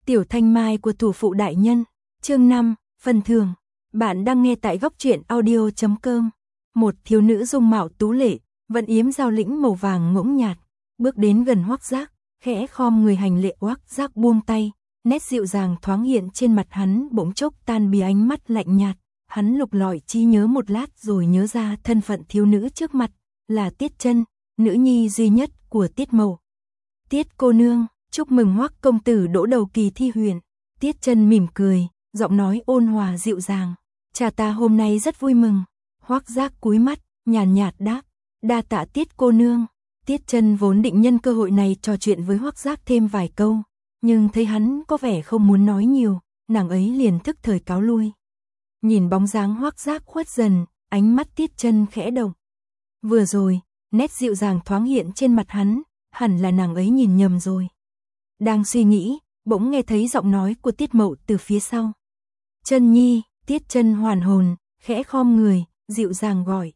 Tiểu Thanh Mai của thủ phụ đại nhân, chương 5, phần thưởng. Bạn đang nghe tại góc truyện audio.com. Một thiếu nữ dung mạo tú lệ, vận yếm dao lĩnh màu vàng ngỗng nhạt, bước đến gần Hoắc Giác, khẽ khom người hành lễ. Hoắc Giác buông tay, nét dịu dàng thoáng hiện trên mặt hắn bỗng chốc tan biến ánh mắt lạnh nhạt. Hắn lục lọi trí nhớ một lát rồi nhớ ra thân phận thiếu nữ trước mặt, là Tiết Chân, nữ nhi duy nhất của Tiết Mậu. Tiết cô nương, chúc mừng Hoắc công tử đỗ đầu kỳ thi huyền. Tiết Chân mỉm cười, giọng nói ôn hòa dịu dàng. Cha ta hôm nay rất vui mừng. Hoắc Giác cúi mắt, nhàn nhạt đáp, đa tạ Tiết cô nương. Tiết Chân vốn định nhân cơ hội này trò chuyện với Hoắc Giác thêm vài câu, nhưng thấy hắn có vẻ không muốn nói nhiều, nàng ấy liền thức thời cáo lui. Nhìn bóng dáng Hoắc Giác khuất dần, ánh mắt Tiết Chân khẽ động. Vừa rồi, nét dịu dàng thoáng hiện trên mặt hắn, hẳn là nàng ấy nhìn nhầm rồi. Đang suy nghĩ, bỗng nghe thấy giọng nói của Tiết Mậu từ phía sau. Chân nhi. Tiết Chân hoàn hồn, khẽ khom người, dịu dàng gọi.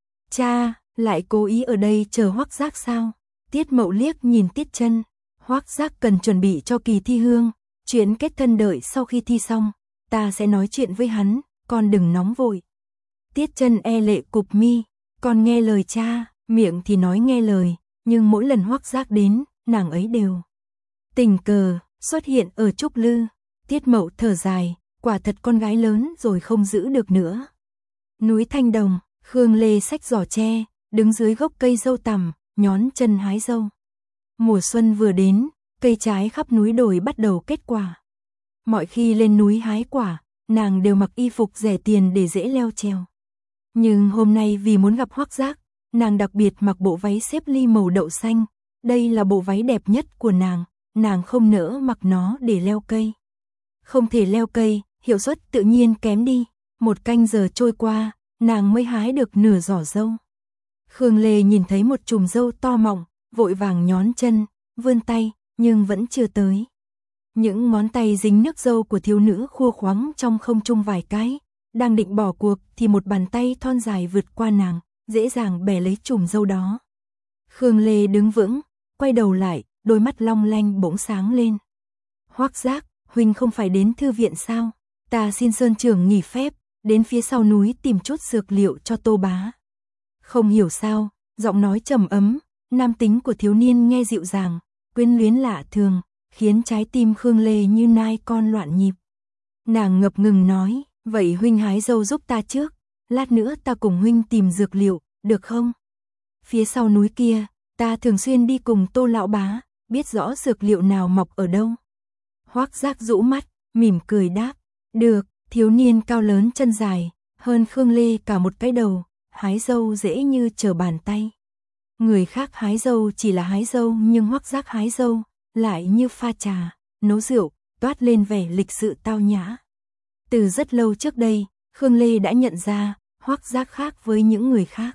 Cha, lại cố ý ở đây chờ Hoắc Giác sao? Tiết Mậu liếc nhìn Tiết Chân. Hoắc Giác cần chuẩn bị cho kỳ thi hương, chuyện kết thân đợi sau khi thi xong, ta sẽ nói chuyện với hắn, con đừng nóng vội. Tiết Chân e lệ cụp mi, con nghe lời cha, miệng thì nói nghe lời, nhưng mỗi lần Hoắc Giác đến, nàng ấy đều tình cờ xuất hiện ở Trúc Lư. Tiết Mậu thở dài, quả thật con gái lớn rồi không giữ được nữa. Núi Thanh Đồng, Khương Lê xách giỏ tre, đứng dưới gốc cây dâu tằm, nhón chân hái dâu. Mùa xuân vừa đến, cây trái khắp núi đồi bắt đầu kết quả. Mọi khi lên núi hái quả, nàng đều mặc y phục rẻ tiền để dễ leo trèo. Nhưng hôm nay vì muốn gặp Hoắc Giác, nàng đặc biệt mặc bộ váy xếp ly màu đậu xanh. Đây là bộ váy đẹp nhất của nàng không nỡ mặc nó để leo cây. Không thể leo cây, hiệu suất tự nhiên kém đi. Một canh giờ trôi qua, nàng mới hái được nửa giỏ dâu. Khương Lê nhìn thấy một chùm dâu to mọng, vội vàng nhón chân, vươn tay, nhưng vẫn chưa tới. Những ngón tay dính nước dâu của thiếu nữ khua khoắng trong không trung vài cái, đang định bỏ cuộc thì một bàn tay thon dài vượt qua nàng, dễ dàng bẻ lấy chùm dâu đó. Khương Lê đứng vững, quay đầu lại, đôi mắt long lanh bỗng sáng lên. Hoắc Giác, huynh không phải đến thư viện sao? Ta xin Sơn trưởng nghỉ phép, đến phía sau núi tìm chút dược liệu cho Tô bá. Không hiểu sao, giọng nói trầm ấm, nam tính của thiếu niên nghe dịu dàng, quyến luyến lạ thường, khiến trái tim Khương Lê như nai con loạn nhịp. Nàng ngập ngừng nói, vậy huynh hái dâu giúp ta trước, lát nữa ta cùng huynh tìm dược liệu, được không? Phía sau núi kia, ta thường xuyên đi cùng Tô lão bá, biết rõ dược liệu nào mọc ở đâu. Hoắc Giác rũ mắt, mỉm cười đáp, được. Thiếu niên cao lớn chân dài, hơn Khương Lê cả một cái đầu, hái dâu dễ như trở bàn tay. Người khác hái dâu chỉ là hái dâu, nhưng Hoắc Giác hái dâu lại như pha trà, nấu rượu, toát lên vẻ lịch sự tao nhã. Từ rất lâu trước đây, Khương Lê đã nhận ra Hoắc Giác khác với những người khác.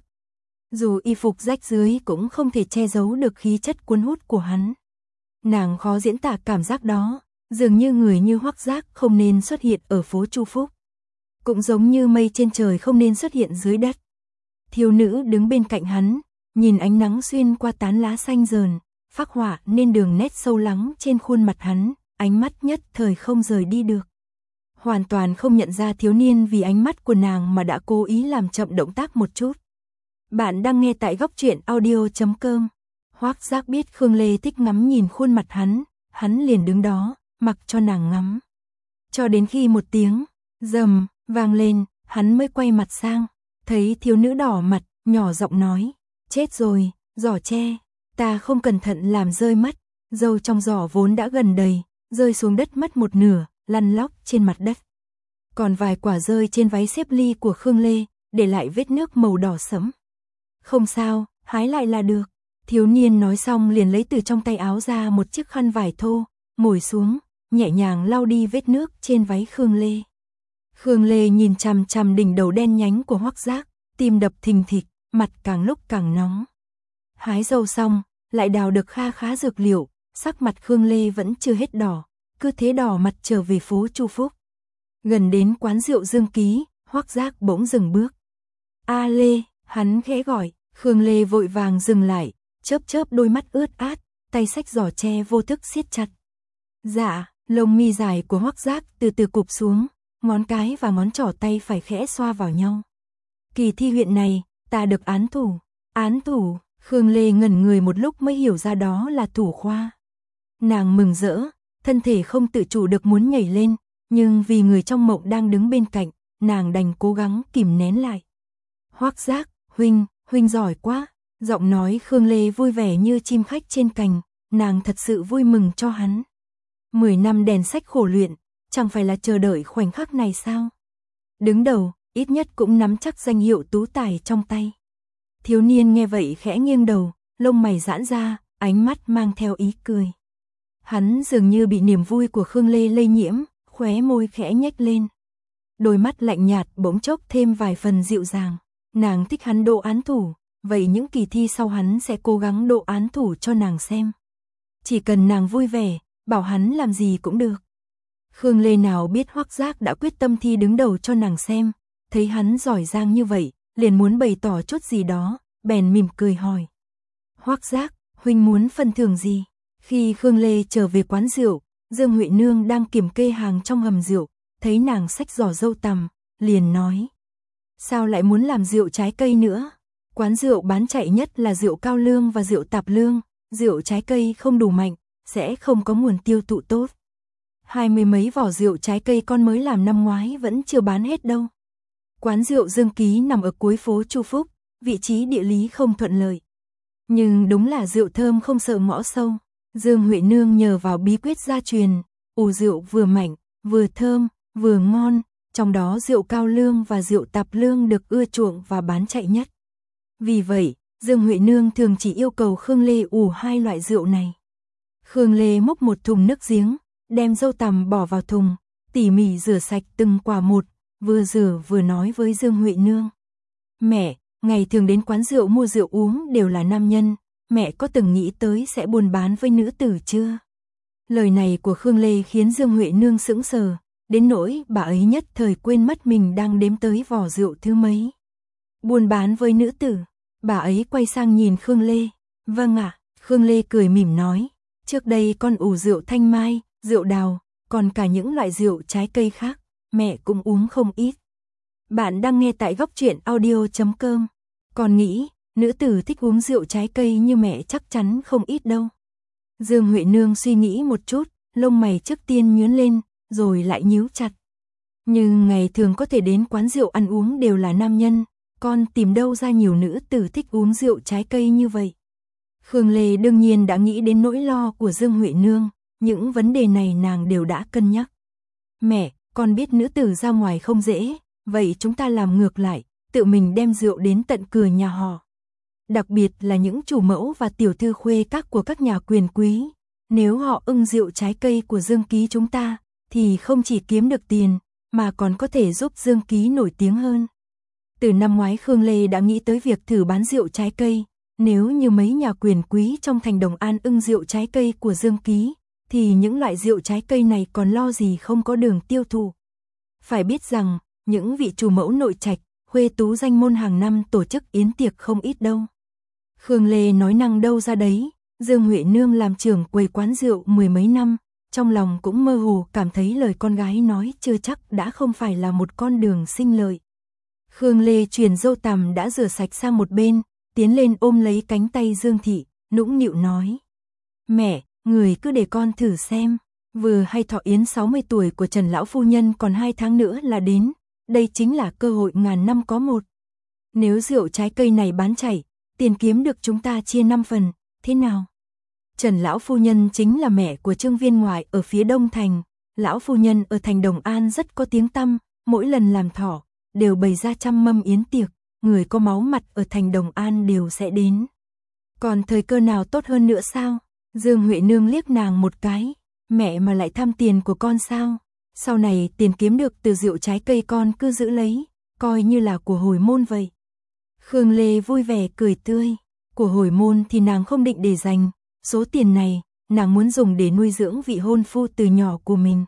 Dù y phục rách rưới cũng không thể che giấu được khí chất cuốn hút của hắn. Nàng khó diễn tả cảm giác đó. Dường như người như Hoắc Giác không nên xuất hiện ở phố Chu Phúc. Cũng giống như mây trên trời không nên xuất hiện dưới đất. Thiếu nữ đứng bên cạnh hắn, nhìn ánh nắng xuyên qua tán lá xanh rờn, phác họa nên đường nét sâu lắng trên khuôn mặt hắn, ánh mắt nhất thời không rời đi được. Hoàn toàn không nhận ra thiếu niên vì ánh mắt của nàng mà đã cố ý làm chậm động tác một chút. Bạn đang nghe tại góc truyện audio.com. Hoắc Giác biết Khương Lê thích ngắm nhìn khuôn mặt hắn liền đứng đó, mặc cho nàng ngắm. Cho đến khi một tiếng rầm vang lên, hắn mới quay mặt sang, thấy thiếu nữ đỏ mặt, nhỏ giọng nói, chết rồi, giỏ tre, ta không cẩn thận làm rơi mất, dâu trong giỏ vốn đã gần đầy, rơi xuống đất mất một nửa, lăn lóc trên mặt đất. Còn vài quả rơi trên váy xếp ly của Khương Lê, để lại vết nước màu đỏ sẫm. Không sao, hái lại là được. Thiếu niên nói xong liền lấy từ trong tay áo ra một chiếc khăn vải thô, mồi xuống, nhẹ nhàng lau đi vết nước trên váy Khương Lê. Khương Lê nhìn chằm chằm đỉnh đầu đen nhánh của Hoắc Giác, tim đập thình thịch, mặt càng lúc càng nóng. Hái dâu xong, lại đào được kha khá dược liệu, sắc mặt Khương Lê vẫn chưa hết đỏ, cứ thế đỏ mặt trở về phố Chu Phúc. Gần đến quán rượu Dương Ký, Hoắc Giác bỗng dừng bước. A Lê, hắn khẽ gọi, Khương Lê vội vàng dừng lại, chớp chớp đôi mắt ướt át, tay xách giỏ tre vô thức siết chặt. Dạ, Lông mi dài của Hoắc Giác từ từ cụp xuống, ngón cái và ngón trỏ tay phải khẽ xoa vào nhau. Kỳ thi huyện này, ta được án thủ. Án thủ, Khương Lê ngẩn người một lúc mới hiểu ra đó là thủ khoa. Nàng mừng rỡ, thân thể không tự chủ được muốn nhảy lên, nhưng vì người trong mộng đang đứng bên cạnh, nàng đành cố gắng kìm nén lại. Hoắc Giác, huynh giỏi quá. Giọng nói Khương Lê vui vẻ như chim khách trên cành, nàng thật sự vui mừng cho hắn. 10 năm đèn sách khổ luyện, chẳng phải là chờ đợi khoảnh khắc này sao? Đứng đầu, ít nhất cũng nắm chắc danh hiệu tú tài trong tay. Thiếu niên nghe vậy khẽ nghiêng đầu, lông mày giãn ra, ánh mắt mang theo ý cười. Hắn dường như bị niềm vui của Khương Lê lây nhiễm, khóe môi khẽ nhếch lên. Đôi mắt lạnh nhạt bỗng chốc thêm vài phần dịu dàng. Nàng thích hắn độ án thủ, vậy những kỳ thi sau hắn sẽ cố gắng độ án thủ cho nàng xem. Chỉ cần nàng vui vẻ, bảo hắn làm gì cũng được. Khương Lê nào biết Hoắc Giác đã quyết tâm thi đứng đầu cho nàng xem, thấy hắn giỏi giang như vậy, liền muốn bày tỏ chút gì đó, bèn mỉm cười hỏi. Hoắc Giác, huynh muốn phần thưởng gì? Khi Khương Lê trở về quán rượu, Dương Huệ Nương đang kiểm kê hàng trong hầm rượu, thấy nàng xách giỏ dâu tằm, liền nói. Sao lại muốn làm rượu trái cây nữa? Quán rượu bán chạy nhất là rượu cao lương và rượu tạp lương, rượu trái cây không đủ mạnh, sẽ không có nguồn tiêu thụ tốt. 20 mấy vỏ rượu trái cây con mới làm năm ngoái vẫn chưa bán hết đâu. Quán rượu Dương Ký nằm ở cuối phố Chu Phúc, vị trí địa lý không thuận lợi. Nhưng đúng là rượu thơm không sợ ngõ sâu. Dương Huệ Nương nhờ vào bí quyết gia truyền, ủ rượu vừa mạnh, vừa thơm, vừa ngon, trong đó rượu cao lương và rượu tạp lương được ưa chuộng và bán chạy nhất. Vì vậy, Dương Huệ Nương thường chỉ yêu cầu Khương Lê ủ 2 loại rượu này. Khương Lê múc một thùng nước giếng, đem dâu tằm bỏ vào thùng, tỉ mỉ rửa sạch từng quả một, vừa rửa vừa nói với Dương Huệ Nương. Mẹ, ngày thường đến quán rượu mua rượu uống đều là nam nhân, mẹ có từng nghĩ tới sẽ buôn bán với nữ tử chưa? Lời này của Khương Lê khiến Dương Huệ Nương sững sờ, đến nỗi bà ấy nhất thời quên mất mình đang đếm tới vỏ rượu thứ mấy. Buôn bán với nữ tử, bà ấy quay sang nhìn Khương Lê. Vâng ạ, Khương Lê cười mỉm nói, trước đây con ủ rượu thanh mai, rượu đào, còn cả những loại rượu trái cây khác, mẹ cũng uống không ít. Bạn đang nghe tại Góc Truyện Audio.com. Con nghĩ, nữ tử thích uống rượu trái cây như mẹ chắc chắn không ít đâu. Dương Huệ Nương suy nghĩ một chút, lông mày trước tiên nhướng lên, rồi lại nhíu chặt. Nhưng ngày thường có thể đến quán rượu ăn uống đều là nam nhân, con tìm đâu ra nhiều nữ tử thích uống rượu trái cây như vậy. Khương Lê đương nhiên đã nghĩ đến nỗi lo của Dương Huệ Nương, những vấn đề này nàng đều đã cân nhắc. Mẹ, con biết nữ tử ra ngoài không dễ, vậy chúng ta làm ngược lại, tự mình đem rượu đến tận cửa nhà họ. Đặc biệt là những chủ mẫu và tiểu thư khuê các của các nhà quyền quý, nếu họ ưng rượu trái cây của Dương Ký chúng ta, thì không chỉ kiếm được tiền, mà còn có thể giúp Dương Ký nổi tiếng hơn. Từ năm ngoái Khương Lê đã nghĩ tới việc thử bán rượu trái cây, nếu như mấy nhà quyền quý trong thành Đồng An ưng rượu trái cây của Dương Ký, thì những loại rượu trái cây này còn lo gì không có đường tiêu thụ. Phải biết rằng, những vị chủ mẫu nội trạch, khuê tú danh môn hàng năm tổ chức yến tiệc không ít đâu. Khương Lê nói năng đâu ra đấy, Dương Huệ Nương làm trưởng quầy quán rượu 10 mấy năm, trong lòng cũng mơ hồ cảm thấy lời con gái nói chưa chắc đã không phải là một con đường sinh lợi. Khương Lê truyền dâu tằm đã rửa sạch sang một bên, tiến lên ôm lấy cánh tay Dương Thị, nũng nịu nói. Mẹ, người cứ để con thử xem, vừa hay thọ yến 60 tuổi của Trần Lão Phu Nhân còn 2 tháng nữa là đến, đây chính là cơ hội ngàn năm có một. Nếu rượu trái cây này bán chạy, tiền kiếm được chúng ta chia 5 phần, thế nào? Trần Lão Phu Nhân chính là mẹ của Trương Viên Ngoại ở phía Đông Thành, Lão Phu Nhân ở thành Đồng An rất có tiếng tăm, mỗi lần làm thọ, đều bày ra trăm mâm yến tiệc, người có máu mặt ở thành Đồng An đều sẽ đến. Còn thời cơ nào tốt hơn nữa sao? Dương Huệ Nương liếc nàng một cái, mẹ mà lại tham tiền của con sao? Sau này tiền kiếm được từ rượu trái cây con cứ giữ lấy, coi như là của hồi môn vậy. Khương Lê vui vẻ cười tươi, của hồi môn thì nàng không định để dành, số tiền này, nàng muốn dùng để nuôi dưỡng vị hôn phu từ nhỏ của mình.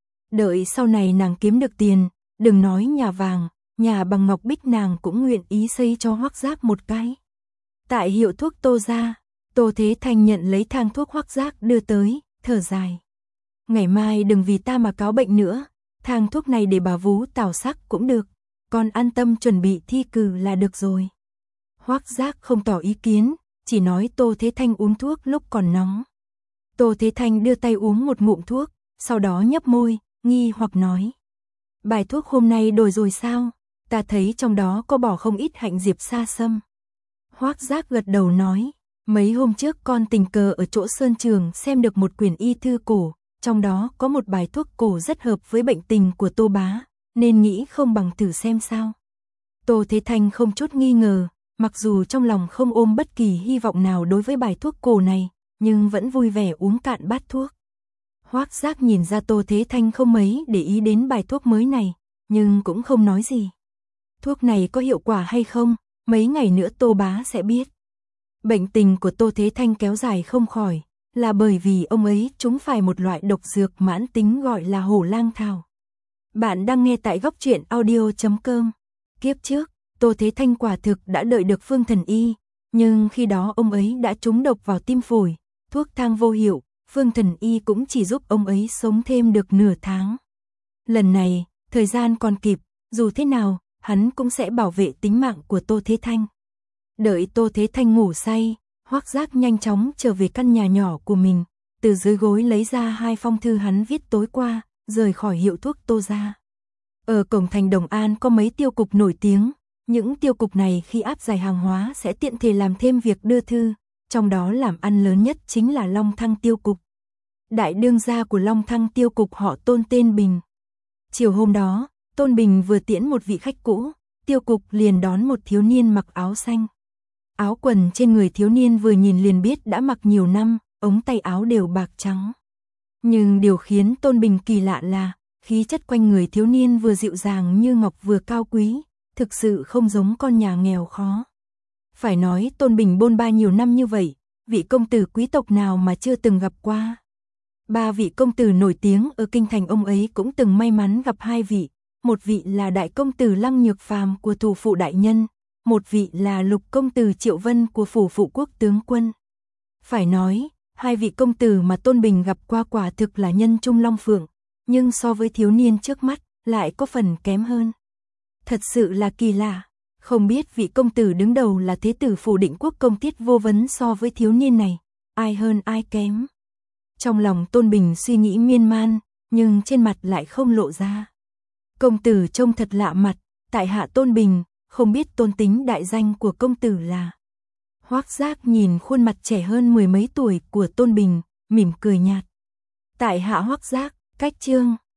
Đợi sau này nàng kiếm được tiền, đừng nói nhà vàng, nhà bằng ngọc bích nàng cũng nguyện ý xây cho Hoắc Giác một cái. Tại hiệu thuốc Tô gia, Tô Thế Thành nhận lấy thang thuốc Hoắc Giác đưa tới, thở dài. ngày mai đừng vì ta mà cáo bệnh nữa, thang thuốc này để bà vú tào sắc cũng được, con an tâm chuẩn bị thi cử là được rồi. Hoắc Giác không tỏ ý kiến, chỉ nói Tô Thế Thanh uống thuốc lúc còn nóng. Tô Thế Thanh đưa tay uống một ngụm thuốc, sau đó nhấp môi, nghi hoặc nói. Bài thuốc hôm nay đổi rồi sao? Ta thấy trong đó có bỏ không ít hạnh diệp sa sâm. Hoắc Giác gật đầu nói, mấy hôm trước con tình cờ ở chỗ Sơn Trường xem được một quyển y thư cổ, trong đó có một bài thuốc cổ rất hợp với bệnh tình của Tô bá, nên nghĩ không bằng thử xem sao. Tô Thế Thanh không chút nghi ngờ, mặc dù trong lòng không ôm bất kỳ hy vọng nào đối với bài thuốc cổ này, nhưng vẫn vui vẻ uống cạn bát thuốc. Hoắc Giác nhìn ra Tô Thế Thanh không mấy để ý đến bài thuốc mới này, nhưng cũng không nói gì. Thuốc này có hiệu quả hay không, mấy ngày nữa Tô bá sẽ biết. Bệnh tình của Tô Thế Thanh kéo dài không khỏi, là bởi vì ông ấy trúng phải một loại độc dược mãn tính gọi là hổ lang thảo. Bạn đang nghe tại góc truyện audio.com. Kiếp trước, Tô Thế Thanh quả thực đã đợi được Phương Thần Y, nhưng khi đó ông ấy đã trúng độc vào tim phổi, thuốc thang vô hiệu, Phương Thần Y cũng chỉ giúp ông ấy sống thêm được nửa tháng. Lần này, thời gian còn kịp, dù thế nào, hắn cũng sẽ bảo vệ tính mạng của Tô Thế Thanh. Đợi Tô Thế Thanh ngủ say, Hoắc Giác nhanh chóng trở về căn nhà nhỏ của mình, từ dưới gối lấy ra 2 phong thư hắn viết tối qua, rời khỏi hiệu thuốc Tô gia. Ở cổng thành Đồng An có mấy tiêu cục nổi tiếng, những tiêu cục này khi áp giải hàng hóa sẽ tiện thể làm thêm việc đưa thư, trong đó làm ăn lớn nhất chính là Long Thăng tiêu cục. Đại đương gia của Long Thăng tiêu cục họ Tôn tên Bình. Chiều hôm đó, Tôn Bình vừa tiễn một vị khách cũ, tiêu cục liền đón một thiếu niên mặc áo xanh. Áo quần trên người thiếu niên vừa nhìn liền biết đã mặc nhiều năm, ống tay áo đều bạc trắng. Nhưng điều khiến Tôn Bình kỳ lạ là, khí chất quanh người thiếu niên vừa dịu dàng như ngọc vừa cao quý, thực sự không giống con nhà nghèo khó. Phải nói Tôn Bình bôn ba nhiều năm như vậy, vị công tử quý tộc nào mà chưa từng gặp qua. 3 vị công tử nổi tiếng ở kinh thành ông ấy cũng từng may mắn gặp 2 vị, một vị là đại công tử Lăng Nhược Phàm của thủ phụ đại nhân, một vị là lục công tử Triệu Vân của phủ phụ quốc tướng quân. Phải nói, 2 vị công tử mà Tôn Bình gặp qua quả thực là nhân trung long phượng, nhưng so với thiếu niên trước mắt, lại có phần kém hơn. Thật sự là kỳ lạ, không biết vị công tử đứng đầu là thế tử phủ Định Quốc Công Tiết Vô Vấn so với thiếu niên này, ai hơn ai kém. Trong lòng Tôn Bình suy nghĩ miên man, nhưng trên mặt lại không lộ ra. Công tử trông thật lạ mặt, tại hạ Tôn Bình, không biết tôn tính đại danh của công tử là. Hoắc Giác nhìn khuôn mặt trẻ hơn 10 mấy tuổi của Tôn Bình, mỉm cười nhạt. Tại hạ Hoắc Giác, cách chương.